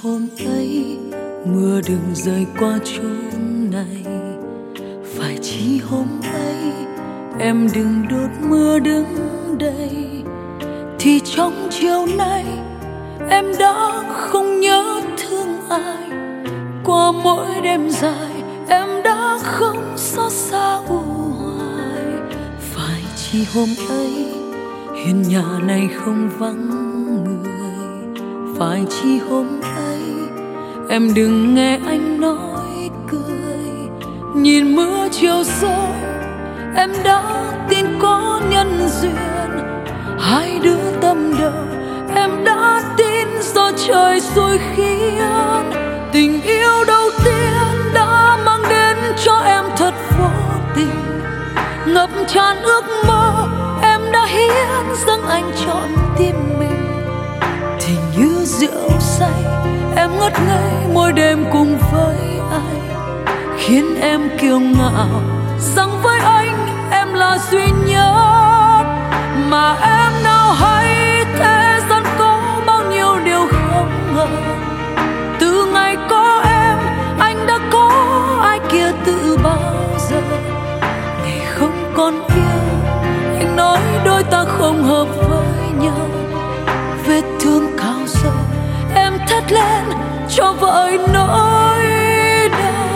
hôm ấy mưa đừng rơi qua chốn này, phải chi hôm ấy em đừng đốt mưa đứng đây, thì trong chiều nay em đã không nhớ thương ai. Qua mỗi đêm dài em đã không xót xa u hoài, phải chi hôm ấy hiên nhà này không vắng người, phải chi hôm ấy em đừng nghe anh nói cười. Nhìn mưa chiều rơi em đã tin có nhân duyên, hai đứa tâm đầu em đã tin do trời xui khiến. Tình yêu đầu tiên đã mang đến cho em thật vô tình, ngập tràn ước mơ em đã hiến dâng anh trọn tim mình. Thì như rượu say em ngất ngây mỗi đêm cùng với anh, khiến em kiêu ngạo rằng với anh em là duy nhất. Mà em nào hay thế gian có bao nhiêu điều không ngờ, từ ngày có em anh đã có ai kia từ bao giờ. Ngày không còn yêu anh nói đôi ta không hợp với nhau, vết thương cao giờ em thét lên cho vơi nỗi đau.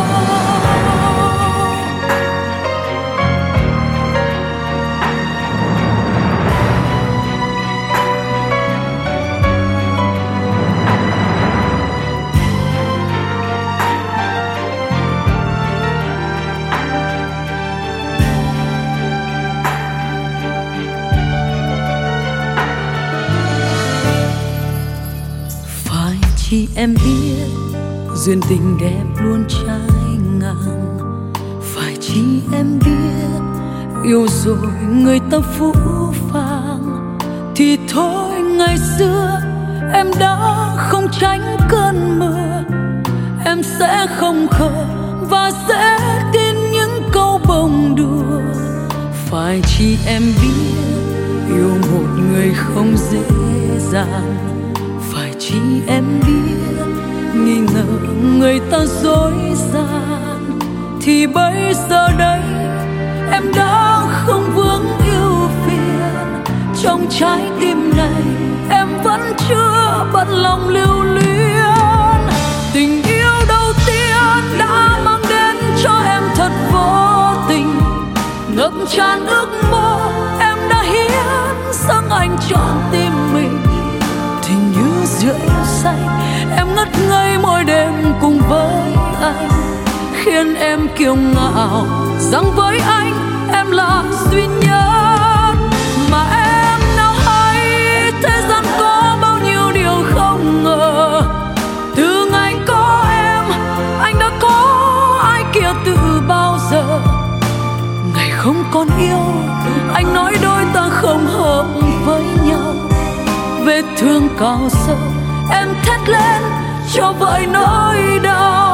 Chỉ em biết duyên tình đẹp luôn trái ngang, phải chi em biết yêu rồi người ta phũ phàng. Thì thôi ngày xưa em đã không tránh cơn mưa, em sẽ không khờ và sẽ tin những câu bông đùa. Phải chi em biết yêu một người không dễ dàng, chỉ em biết nghi ngờ người ta dối gian. Thì bây giờ đây em đã không vướng yêu phiền, trong trái tim này em vẫn chưa bận lòng lưu luyến. Tình yêu đầu tiên đã mang đến cho em thật vô tình, ngập tràn ước mơ em đã hiến dâng anh trọn tim mình. Rượu say em ngất ngây mỗi đêm cùng với anh, khiến em kiêu ngạo rằng với anh em là duy nhất. Mà em nào hay thế gian có bao nhiêu điều không ngờ, từ ngày có em anh đã có ai kia từ bao giờ. Ngày không còn yêu anh nói đôi ta không hợp với nhau, vết thương cao sâu em thét lên cho vơi nỗi đau.